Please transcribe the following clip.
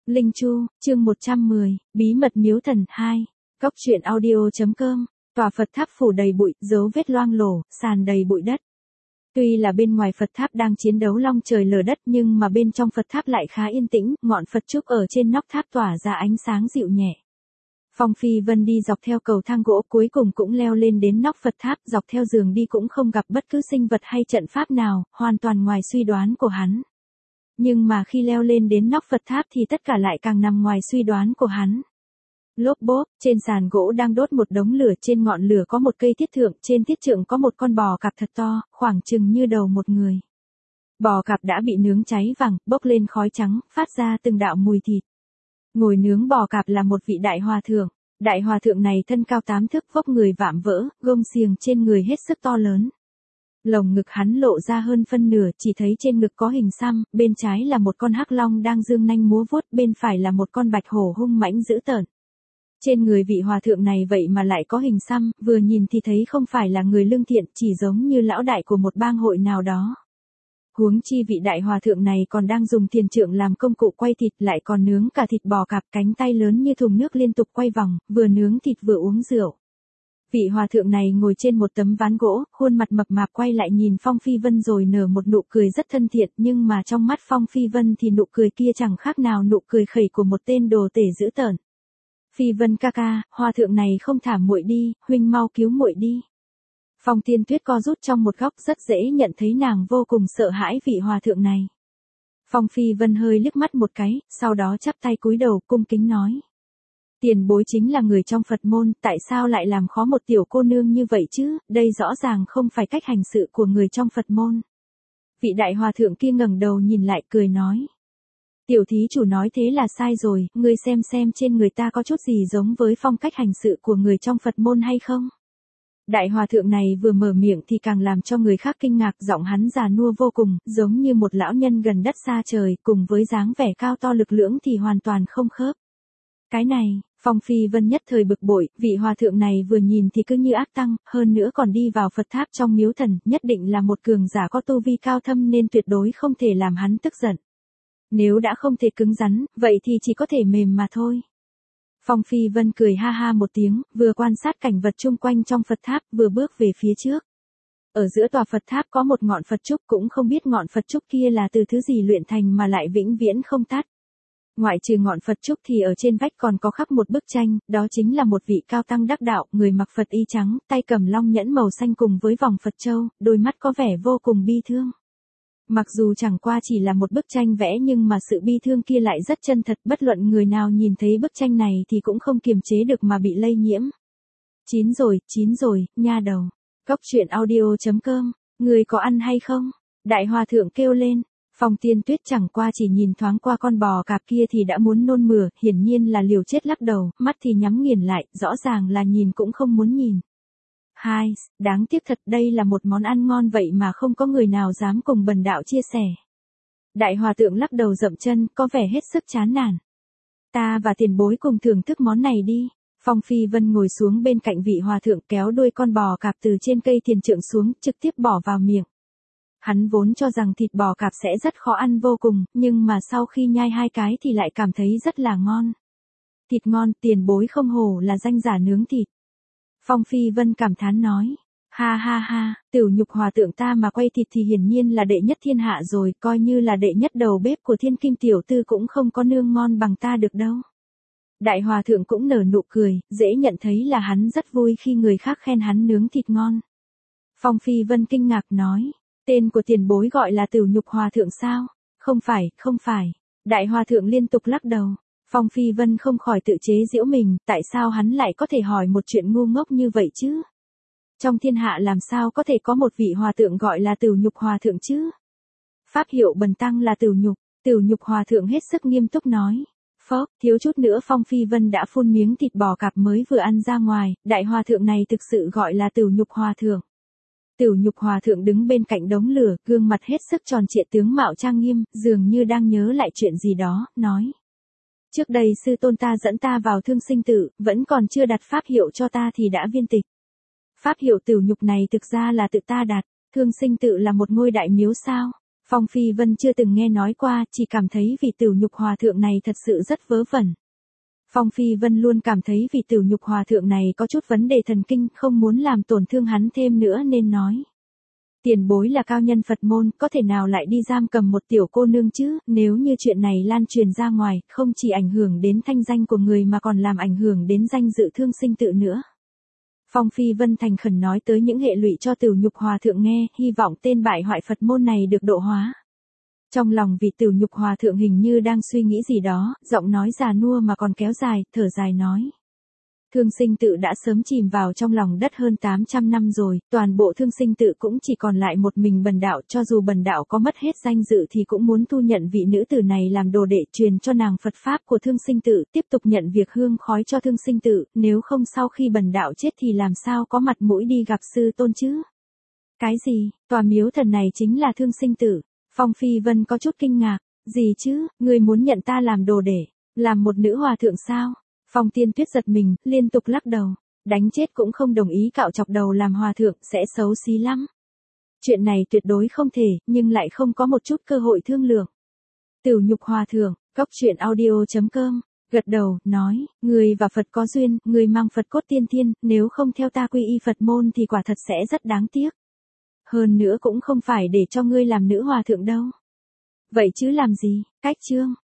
Linh Chu, chương 110, Bí mật miếu thần 2. Cốc truyện audio.com. Tòa Phật tháp phủ đầy bụi, dấu vết loang lổ, sàn đầy bụi đất. Tuy là bên ngoài Phật tháp đang chiến đấu long trời lở đất nhưng mà bên trong Phật tháp lại khá yên tĩnh, ngọn Phật trúc ở trên nóc tháp tỏa ra ánh sáng dịu nhẹ. Phong Phi Vân đi dọc theo cầu thang gỗ cuối cùng cũng leo lên đến nóc Phật tháp, dọc theo giường đi cũng không gặp bất cứ sinh vật hay trận pháp nào, hoàn toàn ngoài suy đoán của hắn. Nhưng mà khi leo lên đến nóc Phật tháp thì tất cả lại càng nằm ngoài suy đoán của hắn. Lốp bốp, trên sàn gỗ đang đốt một đống lửa, trên ngọn lửa có một cây thiết thượng, trên thiết trượng có một con bò cạp thật to, khoảng chừng như đầu một người. Bò cạp đã bị nướng cháy vàng, bốc lên khói trắng, phát ra từng đạo mùi thịt. Ngồi nướng bò cạp là một vị đại hòa thượng. Đại hòa thượng này thân cao 8 thước, vóc người vạm vỡ, gông xiềng trên người hết sức to lớn. Lồng ngực hắn lộ ra hơn phân nửa, chỉ thấy trên ngực có hình xăm, bên trái là một con hắc long đang dương nanh múa vuốt, bên phải là một con bạch hổ hung mãnh dữ tợn. Trên người vị hòa thượng này vậy mà lại có hình xăm, vừa nhìn thì thấy không phải là người lương thiện, chỉ giống như lão đại của một bang hội nào đó. Huống chi vị đại hòa thượng này còn đang dùng thiền trượng làm công cụ quay thịt, lại còn nướng cả thịt bò cạp, cánh tay lớn như thùng nước liên tục quay vòng, vừa nướng thịt vừa uống rượu. Vị hòa thượng này ngồi trên một tấm ván gỗ, khuôn mặt mập mạp quay lại nhìn Phong Phi Vân rồi nở một nụ cười rất thân thiện, nhưng mà trong mắt Phong Phi Vân thì nụ cười kia chẳng khác nào nụ cười khẩy của một tên đồ tể dữ tợn. Phi Vân ca ca, hòa thượng này không thả muội đi, huynh mau cứu muội đi. Phong Tiên Tuyết co rút trong một góc, rất dễ nhận thấy nàng vô cùng sợ hãi vị hòa thượng này. Phong Phi Vân hơi liếc mắt một cái, sau đó chắp tay cúi đầu cung kính nói. Tiền bối chính là người trong Phật môn, tại sao lại làm khó một tiểu cô nương như vậy chứ, đây rõ ràng không phải cách hành sự của người trong Phật môn. Vị đại hòa thượng kia ngẩng đầu nhìn lại cười nói. Tiểu thí chủ nói thế là sai rồi, ngươi xem trên người ta có chút gì giống với phong cách hành sự của người trong Phật môn hay không? Đại hòa thượng này vừa mở miệng thì càng làm cho người khác kinh ngạc, giọng hắn già nua vô cùng, giống như một lão nhân gần đất xa trời, cùng với dáng vẻ cao to lực lưỡng thì hoàn toàn không khớp. Cái này, Phong Phi Vân nhất thời bực bội, vị hòa thượng này vừa nhìn thì cứ như ác tăng, hơn nữa còn đi vào Phật tháp trong miếu thần, nhất định là một cường giả có tu vi cao thâm nên tuyệt đối không thể làm hắn tức giận. Nếu đã không thể cứng rắn, vậy thì chỉ có thể mềm mà thôi. Phong Phi Vân cười ha ha một tiếng, vừa quan sát cảnh vật chung quanh trong Phật tháp, vừa bước về phía trước. Ở giữa tòa Phật tháp có một ngọn Phật trúc, cũng không biết ngọn Phật trúc kia là từ thứ gì luyện thành mà lại vĩnh viễn không tắt. Ngoại trừ ngọn Phật trúc thì ở trên vách còn có khắc một bức tranh, đó chính là một vị cao tăng đắc đạo, người mặc Phật y trắng, tay cầm long nhẫn màu xanh cùng với vòng Phật châu, đôi mắt có vẻ vô cùng bi thương. Mặc dù chẳng qua chỉ là một bức tranh vẽ nhưng mà sự bi thương kia lại rất chân thật, bất luận người nào nhìn thấy bức tranh này thì cũng không kiềm chế được mà bị lây nhiễm. Chín rồi, nha đầu. Cốc truyện audio.com, người có ăn hay không? Đại hòa thượng kêu lên. Phong Tiên Tuyết chẳng qua chỉ nhìn thoáng qua con bò cạp kia thì đã muốn nôn mửa, hiển nhiên là liều chết lắc đầu, mắt thì nhắm nghiền lại, rõ ràng là nhìn cũng không muốn nhìn. Hai, đáng tiếc thật, đây là một món ăn ngon vậy mà không có người nào dám cùng bần đạo chia sẻ. Đại hòa thượng lắc đầu dậm chân, có vẻ hết sức chán nản. Ta và tiền bối cùng thưởng thức món này đi. Phong Phi Vân ngồi xuống bên cạnh vị hòa thượng, kéo đuôi con bò cạp từ trên cây thiền trượng xuống, trực tiếp bỏ vào miệng. Hắn vốn cho rằng thịt bò cạp sẽ rất khó ăn vô cùng, nhưng mà sau khi nhai hai cái thì lại cảm thấy rất là ngon. Thịt ngon, tiền bối không hổ là danh giả nướng thịt. Phong Phi Vân cảm thán nói. Ha ha ha, Tiểu Nhục hòa thượng ta mà quay thịt thì hiển nhiên là đệ nhất thiên hạ rồi, coi như là đệ nhất đầu bếp của Thiên Kim tiểu tư cũng không có nương ngon bằng ta được đâu. Đại hòa thượng cũng nở nụ cười, dễ nhận thấy là hắn rất vui khi người khác khen hắn nướng thịt ngon. Phong Phi Vân kinh ngạc nói. Tên của tiền bối gọi là Tiểu Nhục hòa thượng sao? Không phải. Đại hòa thượng liên tục lắc đầu. Phong Phi Vân không khỏi tự chế giễu mình, tại sao hắn lại có thể hỏi một chuyện ngu ngốc như vậy chứ? Trong thiên hạ làm sao có thể có một vị hòa thượng gọi là Tiểu Nhục hòa thượng chứ? Pháp hiệu bần tăng là Tiểu Nhục hòa thượng hết sức nghiêm túc nói. Phốc, thiếu chút nữa Phong Phi Vân đã phun miếng thịt bò cạp mới vừa ăn ra ngoài, đại hòa thượng này thực sự gọi là Tiểu Nhục hòa thượng. Tiểu Nhục hòa thượng đứng bên cạnh đống lửa, gương mặt hết sức tròn trịa, tướng mạo trang nghiêm, dường như đang nhớ lại chuyện gì đó, nói. Trước đây sư tôn ta dẫn ta vào Thương Sinh Tự, vẫn còn chưa đặt pháp hiệu cho ta thì đã viên tịch. Pháp hiệu Tiểu Nhục này thực ra là tự ta đặt. Thương Sinh Tự là một ngôi đại miếu sao? Phong Phi Vân chưa từng nghe nói qua, chỉ cảm thấy vị Tiểu Nhục Hòa thượng này thật sự rất vớ vẩn. Phong Phi Vân luôn cảm thấy vị Tiểu Nhục Hòa thượng này có chút vấn đề thần kinh, không muốn làm tổn thương hắn thêm nữa nên nói. Tiền bối là cao nhân Phật môn, có thể nào lại đi giam cầm một tiểu cô nương chứ, nếu như chuyện này lan truyền ra ngoài, không chỉ ảnh hưởng đến thanh danh của người mà còn làm ảnh hưởng đến danh dự Thương Sinh Tự nữa. Phong Phi Vân thành khẩn nói tới những hệ lụy cho Tiểu Nhục Hòa thượng nghe, hy vọng tên bại hoại Phật môn này được độ hóa. Trong lòng vị Tiểu Nhục Hòa thượng hình như đang suy nghĩ gì đó, giọng nói già nua mà còn kéo dài, thở dài nói. Thương Sinh Tự đã sớm chìm vào trong lòng đất hơn 800 năm rồi, toàn bộ Thương Sinh Tự cũng chỉ còn lại một mình Bần đạo, cho dù Bần đạo có mất hết danh dự thì cũng muốn thu nhận vị nữ tử này làm đồ đệ, truyền cho nàng Phật Pháp của Thương Sinh Tự, tiếp tục nhận việc hương khói cho Thương Sinh Tự, nếu không sau khi Bần đạo chết thì làm sao có mặt mũi đi gặp sư tôn chứ? Cái gì, tòa miếu thần này chính là Thương Sinh Tự? Phong Phi Vân có chút kinh ngạc, gì chứ, ngươi muốn nhận ta làm đồ đệ, làm một nữ hòa thượng sao? Phong Tiên Tuyết giật mình, liên tục lắc đầu, đánh chết cũng không đồng ý cạo chọc đầu làm hòa thượng, sẽ xấu xí lắm. Chuyện này tuyệt đối không thể, nhưng lại không có một chút cơ hội thương lượng. Tiểu Nhục Hòa thượng, Cốc Truyện Audio.com, gật đầu, nói, người và Phật có duyên, người mang Phật cốt tiên thiên, nếu không theo ta quy y Phật môn thì quả thật sẽ rất đáng tiếc. Hơn nữa cũng không phải để cho ngươi làm nữ hòa thượng đâu. Vậy chứ làm gì, cách chương.